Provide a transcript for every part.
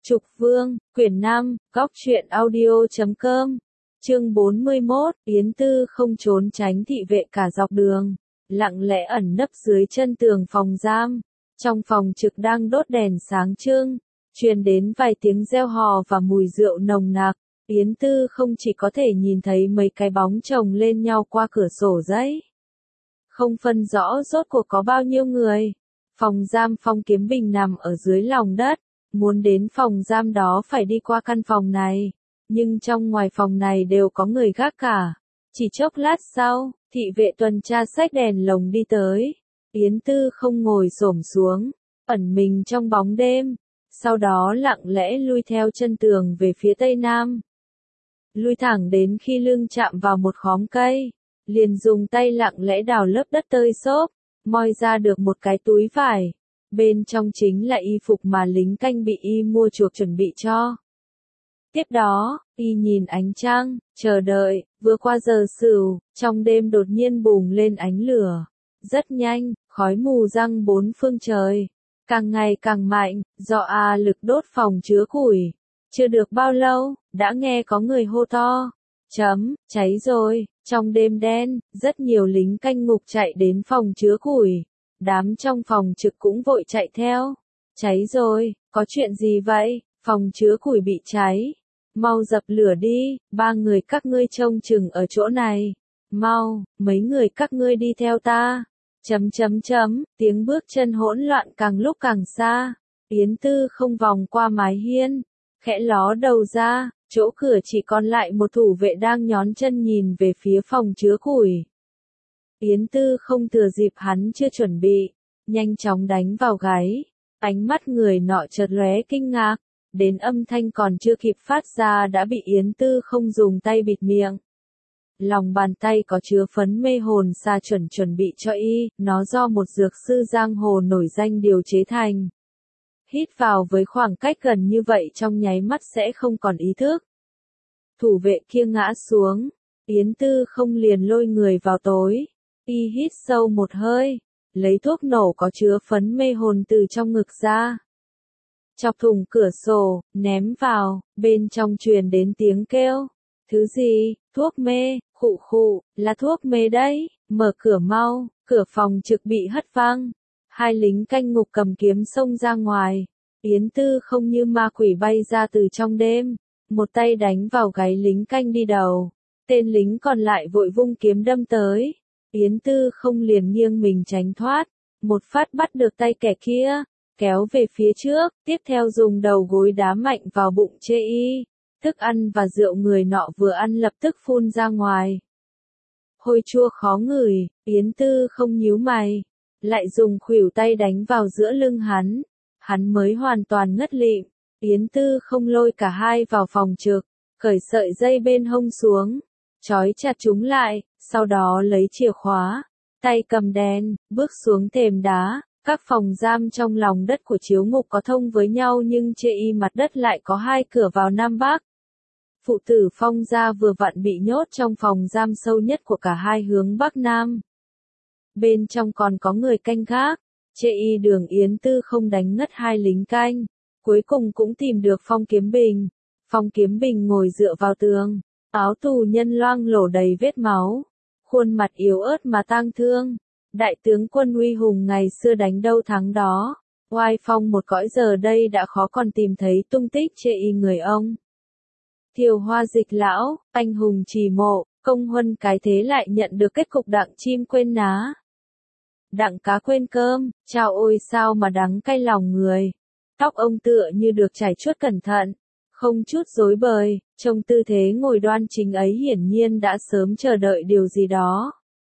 Trục Vương, quyển 5, góc truyện audio.com, chương 41, Yến Tư không trốn tránh thị vệ cả dọc đường, lặng lẽ ẩn nấp dưới chân tường phòng giam. Trong phòng trực đang đốt đèn sáng trưng, truyền đến vài tiếng reo hò và mùi rượu nồng nặc. Yến Tư không chỉ có thể nhìn thấy mấy cái bóng chồng lên nhau qua cửa sổ giấy, không phân rõ rốt cuộc có bao nhiêu người. Phòng giam Phong Kiếm Bình nằm ở dưới lòng đất, muốn đến phòng giam đó phải đi qua căn phòng này, nhưng trong ngoài phòng này đều có người gác cả. Chỉ chốc lát sau, thị vệ tuần tra xách đèn lồng đi tới. Yến Tư không ngồi xổm xuống, ẩn mình trong bóng đêm, sau đó lặng lẽ lui theo chân tường về phía tây nam. Lui thẳng đến khi lưng chạm vào một khóm cây, liền dùng tay lặng lẽ đào lớp đất tơi xốp, moi ra được một cái túi vải. Bên trong chính là y phục mà lính canh bị y mua chuộc chuẩn bị cho. Tiếp đó, y nhìn ánh trăng, chờ đợi. Vừa qua giờ sửu, trong đêm đột nhiên bùng lên ánh lửa. Rất nhanh, khói mù răng bốn phương trời, càng ngày càng mạnh, do lực đốt phòng chứa củi. Chưa được bao lâu, đã nghe có người hô to, cháy rồi. Trong đêm đen, rất nhiều lính canh ngục chạy đến phòng chứa củi. Đám trong phòng trực cũng vội chạy theo. Cháy rồi, có chuyện gì vậy? Phòng chứa củi bị cháy. Mau dập lửa đi, 3 người các ngươi trông chừng ở chỗ này. Mau, mấy người các ngươi đi theo ta. Tiếng bước chân hỗn loạn càng lúc càng xa. Yến Tư không vòng qua mái hiên, khẽ ló đầu ra, chỗ cửa chỉ còn lại một thủ vệ đang nhón chân nhìn về phía phòng chứa củi. Yến Tư không thừa dịp hắn chưa chuẩn bị, nhanh chóng đánh vào gáy. Ánh mắt người nọ chợt lóe kinh ngạc, đến âm thanh còn chưa kịp phát ra đã bị Yến Tư không dùng tay bịt miệng. Lòng bàn tay có chứa phấn mê hồn sa chuẩn bị cho y, nó do một dược sư giang hồ nổi danh điều chế thành. Hít vào với khoảng cách gần như vậy trong nháy mắt sẽ không còn ý thức. Thủ vệ kia ngã xuống, Yến Tư không liền lôi người vào tối. Y hít sâu một hơi, lấy thuốc nổ có chứa phấn mê hồn từ trong ngực ra. Chọc thủng cửa sổ, ném vào, bên trong truyền đến tiếng kêu. Thứ gì? Thuốc mê, khụ, là thuốc mê đấy, mở cửa mau. Cửa phòng trực bị hất văng. 2 lính canh ngục cầm kiếm xông ra ngoài. Yến Tư không như ma quỷ bay ra từ trong đêm, một tay đánh vào gáy lính canh đi đầu. Tên lính còn lại vội vung kiếm đâm tới. Yến Tư không liền nghiêng mình tránh thoát, một phát bắt được tay kẻ kia, kéo về phía trước, tiếp theo dùng đầu gối đá mạnh vào bụng chê y. Thức ăn và rượu người nọ vừa ăn lập tức phun ra ngoài. Hôi chua khó ngửi, Yến Tư không nhíu mày, lại dùng khuỷu tay đánh vào giữa lưng hắn. Hắn mới hoàn toàn ngất lịm. Yến Tư không lôi cả hai vào phòng trực, cởi sợi dây bên hông xuống, trói chặt chúng lại, sau đó lấy chìa khóa, tay cầm đèn, bước xuống thềm đá. Các phòng giam trong lòng đất của chiếu ngục có thông với nhau nhưng trên y mặt đất lại có 2 cửa vào Nam Bắc. Phụ tử Phong gia vừa vặn bị nhốt trong phòng giam sâu nhất của cả hai hướng Bắc Nam. Bên trong còn có người canh gác. Chê y đường Yến Tư không đánh ngất 2 lính canh, cuối cùng cũng tìm được Phong Kiếm Bình. Phong Kiếm Bình ngồi dựa vào tường, áo tù nhân loang lổ đầy vết máu, khuôn mặt yếu ớt mà tang thương. Đại tướng quân uy hùng ngày xưa đánh đâu thắng đó, oai phong một cõi giờ đây đã khó còn tìm thấy tung tích chê y người ông. Thiều Hoa Dịch lão, anh hùng trì mộ, công huân cái thế lại nhận được kết cục đặng chim quên ná. Đặng cá quên cơm, chao ôi sao mà đắng cay lòng người. Tóc ông tựa như được chải chuốt cẩn thận, không chút rối bời, trông tư thế ngồi đoan chính ấy hiển nhiên đã sớm chờ đợi điều gì đó.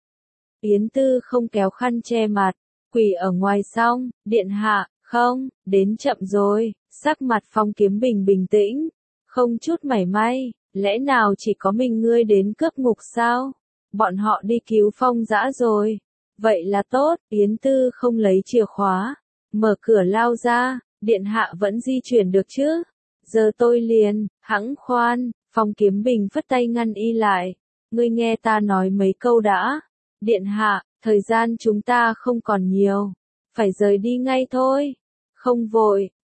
Yến Tư không kéo khăn che mặt, quỳ ở ngoài xong, điện hạ, không, đến chậm rồi. Sắc mặt Phong Kiếm Bình bình tĩnh, không chút mảy may, lẽ nào chỉ có mình ngươi đến cướp ngục sao? Bọn họ đi cứu Phong Dã rồi. Vậy là tốt, Yến Tư không lấy chìa khóa, mở cửa lao ra. Điện hạ vẫn di chuyển được chứ? Giờ tôi liền, hẵng khoan. Phong Kiếm Bình phất tay ngăn y lại. Ngươi nghe ta nói mấy câu đã. Điện hạ, thời gian chúng ta không còn nhiều, phải rời đi ngay thôi. Không vội,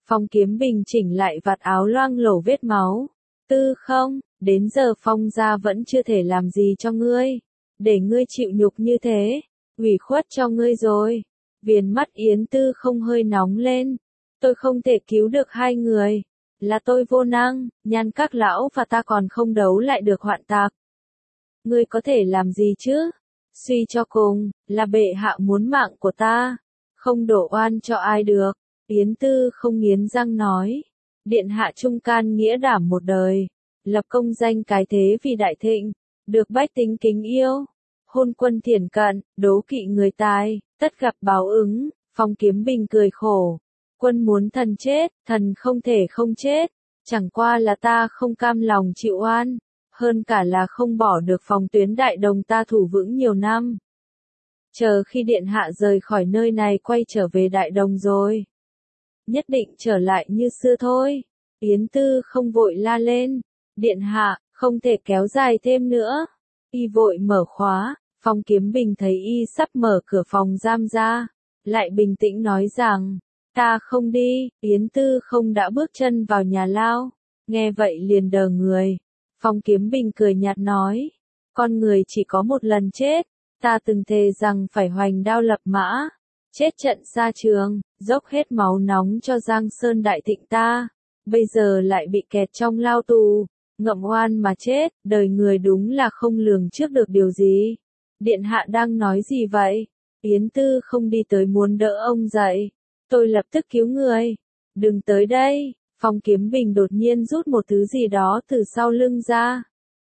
Phong Kiếm Bình chỉnh lại vạt áo loang lổ vết máu. Tư không, đến giờ Phong gia vẫn chưa thể làm gì cho ngươi. Để ngươi chịu nhục như thế, ủy khuất cho ngươi rồi. Viền mắt Yến Tư không hơi nóng lên. Tôi không thể cứu được hai người. Là tôi vô năng, Nhan Các lão và ta còn không đấu lại được Hoạn Tạc. Ngươi có thể làm gì chứ? Suy cho cùng, là bệ hạ muốn mạng của ta. Không đổ oan cho ai được. Yến Tư không nghiến răng nói. Điện hạ trung can nghĩa đảm một đời. Lập công danh cái thế vì đại thịnh. Được bách tính kính yêu. Hôn quân thiển cận, đố kỵ người tài, tất gặp báo ứng. Phong Kiếm Bình cười khổ. Quân muốn thần chết, thần không thể không chết. Chẳng qua là ta không cam lòng chịu oan. Hơn cả là không bỏ được phòng tuyến Đại Đồng ta thủ vững nhiều năm. Chờ khi điện hạ rời khỏi nơi này quay trở về Đại Đồng rồi. Nhất định trở lại như xưa thôi. Yến Tư không vội la lên. Điện hạ, không thể kéo dài thêm nữa. Y vội mở khóa. Phong Kiếm Bình thấy y sắp mở cửa phòng giam ra. Lại bình tĩnh nói rằng, ta không đi. Yến Tư không đã bước chân vào nhà lao. Nghe vậy liền đờ người. Phong Kiếm Bình cười nhạt nói, con người chỉ có một lần chết, ta từng thề rằng phải hoành đao lập mã, chết trận xa trường, dốc hết máu nóng cho Giang Sơn đại thịnh ta, bây giờ lại bị kẹt trong lao tù, ngậm oan mà chết, đời người đúng là không lường trước được điều gì. Điện hạ đang nói gì vậy? Yến Tư không đi tới muốn đỡ ông dậy, tôi lập tức cứu người, đừng tới đây. Phong Kiếm Bình đột nhiên rút một thứ gì đó từ sau lưng ra.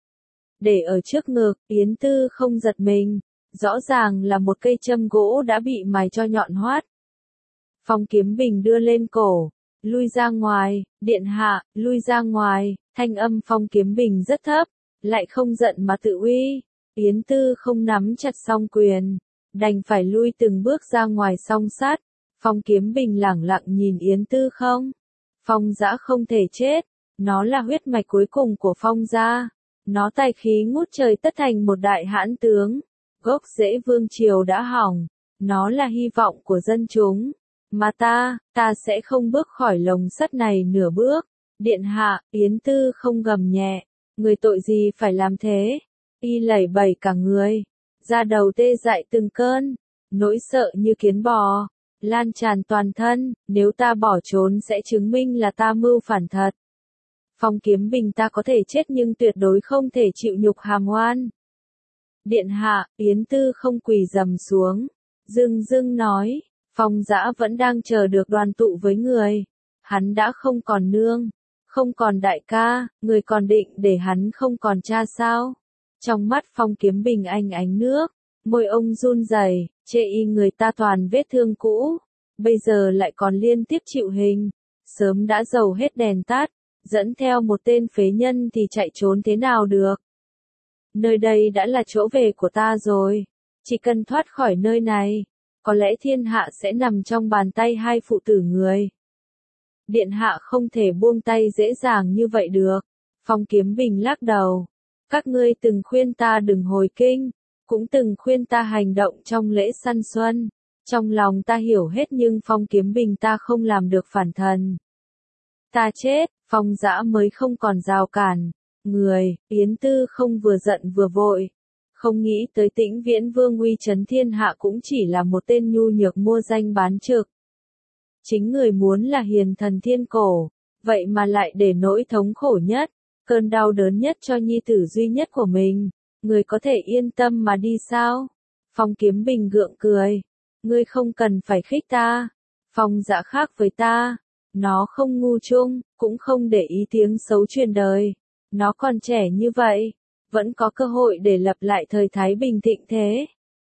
Để ở trước ngực, Yến Tư không giật mình. Rõ ràng là một cây châm gỗ đã bị mài cho nhọn hoắt. Phong Kiếm Bình đưa lên cổ. Lui ra ngoài, điện hạ, lui ra ngoài. Thanh âm Phong Kiếm Bình rất thấp. Lại không giận mà tự uy. Yến Tư không nắm chặt song quyền. Đành phải lui từng bước ra ngoài song sát. Phong Kiếm Bình lẳng lặng nhìn Yến Tư không. Phong Dã không thể chết, nó là huyết mạch cuối cùng của Phong gia, nó tài khí ngút trời tất thành một đại hãn tướng, gốc rễ vương triều đã hỏng, nó là hy vọng của dân chúng, mà ta sẽ không bước khỏi lồng sắt này nửa bước. Điện hạ, Yến Tư không gầm nhẹ, người tội gì phải làm thế, y lẩy bẩy cả người, da đầu tê dại từng cơn, nỗi sợ như kiến bò. Lan tràn toàn thân, nếu ta bỏ trốn sẽ chứng minh là ta mưu phản thật. Phong Kiếm Bình ta có thể chết nhưng tuyệt đối không thể chịu nhục hàm oan. Điện hạ, Yến Tư không quỳ rầm xuống. Dưng dưng nói, Phong Dã vẫn đang chờ được đoàn tụ với người. Hắn đã không còn nương, không còn đại ca, người còn định để hắn không còn cha sao? Trong mắt Phong Kiếm Bình anh ánh nước. Môi ông run rẩy, chê y người ta toàn vết thương cũ, bây giờ lại còn liên tiếp chịu hình, sớm đã dầu hết đèn tắt, dẫn theo một tên phế nhân thì chạy trốn thế nào được. Nơi đây đã là chỗ về của ta rồi, chỉ cần thoát khỏi nơi này, có lẽ thiên hạ sẽ nằm trong bàn tay hai phụ tử người. Điện hạ không thể buông tay dễ dàng như vậy được. Phong Kiếm Bình lắc đầu, các ngươi từng khuyên ta đừng hồi kinh. Cũng từng khuyên ta hành động trong lễ săn xuân. Trong lòng ta hiểu hết nhưng Phong Kiếm Bình ta không làm được phản thần. Ta chết, Phong Dã mới không còn rào cản. Người, Yến Tư không vừa giận vừa vội. Không nghĩ tới Tĩnh Viễn Vương uy chấn thiên hạ cũng chỉ là một tên nhu nhược mua danh bán trực. Chính người muốn là hiền thần thiên cổ, vậy mà lại để nỗi thống khổ nhất, cơn đau đớn nhất cho nhi tử duy nhất của mình. Người có thể yên tâm mà đi sao? Phong Kiếm Bình gượng cười. Ngươi không cần phải khích ta. Phong Dã khác với ta. Nó không ngu chung, cũng không để ý tiếng xấu truyền đời. Nó còn trẻ như vậy, vẫn có cơ hội để lập lại thời thái bình thịnh thế.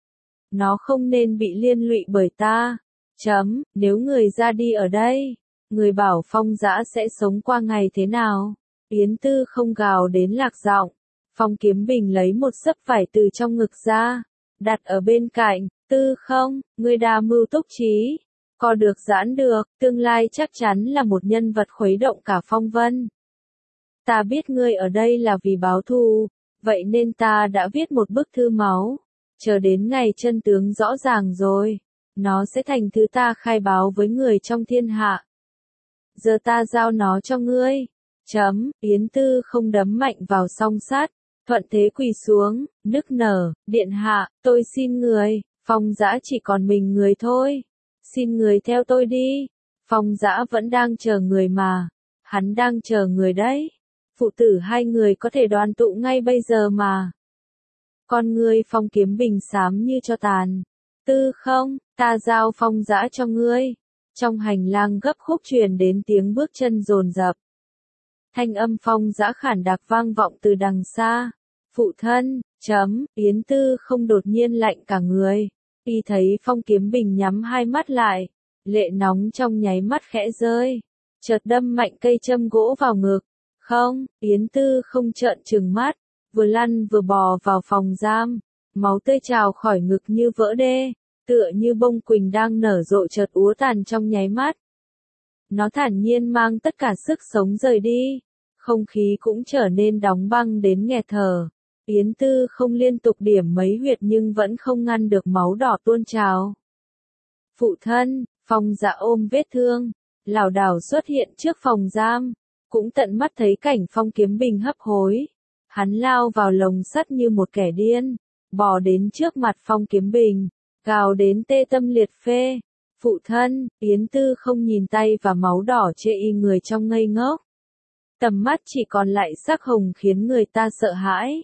Nó không nên bị liên lụy bởi ta. Nếu người ra đi ở đây, người bảo Phong Dã sẽ sống qua ngày thế nào? Yến Tư không gào đến lạc giọng. Phong Kiếm Bình lấy một xấp vải từ trong ngực ra, đặt ở bên cạnh. Tư không, ngươi đa mưu túc trí, co được giãn được, tương lai chắc chắn là một nhân vật khuấy động cả phong vân. Ta biết ngươi ở đây là vì báo thù, vậy nên ta đã viết một bức thư máu, chờ đến ngày chân tướng rõ ràng rồi, nó sẽ thành thứ ta khai báo với người trong thiên hạ. giờ ta giao nó cho ngươi. Yến Tư không đấm mạnh vào song sắt, thuận thế quỳ xuống, nức nở, điện hạ, tôi xin người, Phong Dã chỉ còn mình người thôi. Xin người theo tôi đi. Phong Dã vẫn đang chờ người mà. Hắn đang chờ người đấy. Phụ tử hai người có thể đoàn tụ ngay bây giờ mà. Con ngươi Phong Kiếm Bình xám như cho tàn. Tư không, ta giao Phong Dã cho ngươi. Trong hành lang gấp khúc truyền đến tiếng bước chân dồn dập. Thanh âm Phong Dã khản đặc vang vọng từ đằng xa. Phụ thân, Yến Tư không đột nhiên lạnh cả người. Y thấy Phong Kiếm Bình nhắm hai mắt lại. Lệ nóng trong nháy mắt khẽ rơi. Chợt đâm mạnh cây châm gỗ vào ngực. Không, Yến Tư không trợn trừng mắt. Vừa lăn vừa bò vào phòng giam. Máu tươi trào khỏi ngực như vỡ đê. Tựa như bông quỳnh đang nở rộ chợt úa tàn trong nháy mắt. Nó thản nhiên mang tất cả sức sống rời đi. Không khí cũng trở nên đóng băng đến nghẹt thở. Yến Tư không liên tục điểm mấy huyệt nhưng vẫn không ngăn được máu đỏ tuôn trào. Phụ thân, Phong Dã ôm vết thương, lảo đảo xuất hiện trước phòng giam, cũng tận mắt thấy cảnh Phong Kiếm Bình hấp hối. Hắn lao vào lồng sắt như một kẻ điên, bò đến trước mặt Phong Kiếm Bình, gào đến tê tâm liệt phế. Phụ thân, Yến Tư không nhìn tay và máu đỏ chê y người trong ngây ngốc. Tầm mắt chỉ còn lại sắc hồng khiến người ta sợ hãi.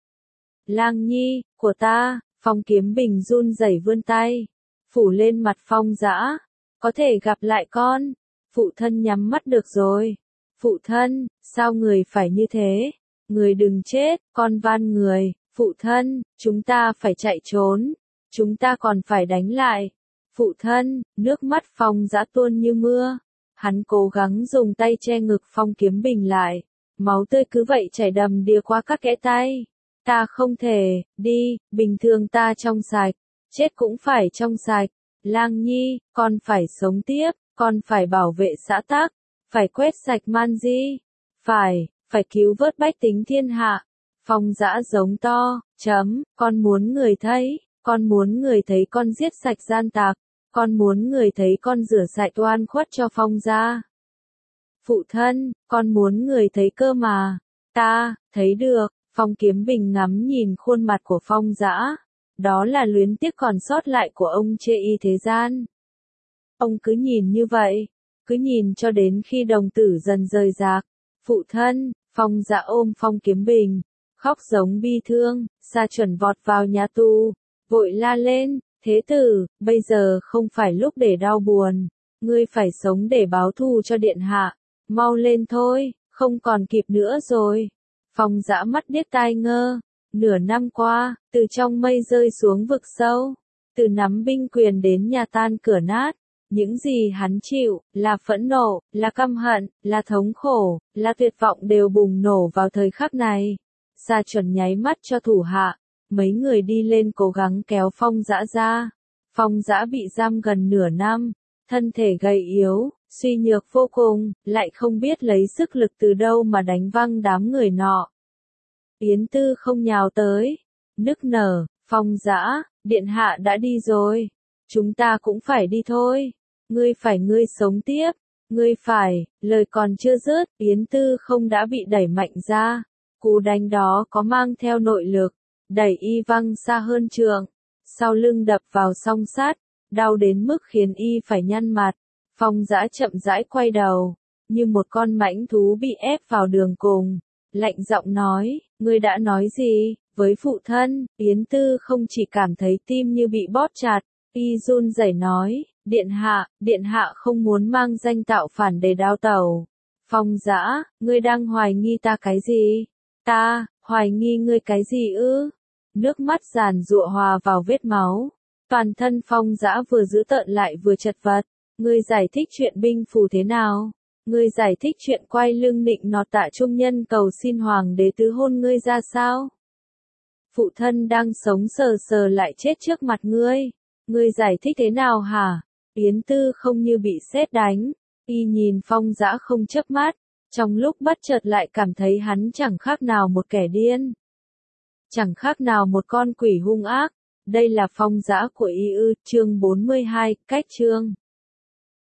Lang Nhi, của ta, Phong Kiếm Bình run rẩy vươn tay, phủ lên mặt Phong Dã. Có thể gặp lại con. Phụ thân nhắm mắt được rồi. Phụ thân, sao người phải như thế? Người đừng chết, con van người. Phụ thân, chúng ta phải chạy trốn. Chúng ta còn phải đánh lại. Phụ thân, nước mắt Phong Dã tuôn như mưa. Hắn cố gắng dùng tay che ngực Phong Kiếm Bình lại. Máu tươi cứ vậy chảy đầm đìa qua các kẽ tay. Ta không thể, đi, bình thường ta trong sạch. Chết cũng phải trong sạch. Lang Nhi, con phải sống tiếp, con phải bảo vệ xã tắc, phải quét sạch man di, phải cứu vớt bách tính thiên hạ. Phong Dã giống to, con muốn người thấy, con muốn người thấy con giết sạch gian tặc, con muốn người thấy con rửa sạch oan khuất cho Phong gia. Phụ thân, con muốn người thấy cơ mà. Ta, thấy được. Phong Kiếm Bình ngắm nhìn khuôn mặt của Phong Dã. Đó là luyến tiếc còn sót lại của ông chê y thế gian. Ông cứ nhìn như vậy, cứ nhìn cho đến khi đồng tử dần rời rạc. Phụ thân, Phong Dã ôm Phong Kiếm Bình, khóc giống bi thương, Sa Chuẩn vọt vào nhà tù, vội la lên, thế tử, bây giờ không phải lúc để đau buồn, ngươi phải sống để báo thù cho điện hạ, mau lên thôi, không còn kịp nữa rồi. Phong Dã mắt điếc tai ngơ. Nửa năm qua, từ trong mây rơi xuống vực sâu, từ nắm binh quyền đến nhà tan cửa nát, những gì hắn chịu, là phẫn nộ, là căm hận, là thống khổ, là tuyệt vọng đều bùng nổ vào thời khắc này. Sa Chuẩn nháy mắt cho thủ hạ, mấy người đi lên cố gắng kéo Phong Dã ra. Phong Dã bị giam gần nửa năm, thân thể gầy yếu, suy nhược vô cùng, lại không biết lấy sức lực từ đâu mà đánh văng đám người nọ. Yến Tư không nhào tới, nức nở, Phong Dã, điện hạ đã đi rồi, chúng ta cũng phải đi thôi, ngươi sống tiếp, ngươi phải, lời còn chưa dứt, Yến Tư không đã bị đẩy mạnh ra, cú đánh đó có mang theo nội lực, đẩy y văng xa hơn trượng, sau lưng đập vào song sắt, đau đến mức khiến y phải nhăn mặt. Phong Dã chậm rãi quay đầu, như một con mãnh thú bị ép vào đường cùng, lạnh giọng nói, ngươi đã nói gì? Với phụ thân, Yến Tư không chỉ cảm thấy tim như bị bóp chặt, y run rẩy nói, điện hạ không muốn mang danh tạo phản để đao tẩu. Phong Dã, ngươi đang hoài nghi ta cái gì? Ta, hoài nghi ngươi cái gì ư? Nước mắt giàn giụa hòa vào vết máu. Toàn thân Phong Dã vừa dữ tợn lại vừa chật vật. Ngươi giải thích chuyện binh phù thế nào? Ngươi giải thích chuyện quay lưng nịnh nọt Tạ Trung Nhân cầu xin hoàng đế tứ hôn ngươi ra sao? Phụ thân đang sống sờ sờ lại chết trước mặt ngươi. Ngươi giải thích thế nào hả? Yến Tư không như bị sét đánh. Y nhìn Phong Dã không chớp mắt. Trong lúc bất chợt lại cảm thấy hắn chẳng khác nào một kẻ điên. Chẳng khác nào một con quỷ hung ác. Đây là Phong Dã của y ư, chương 42, cách chương.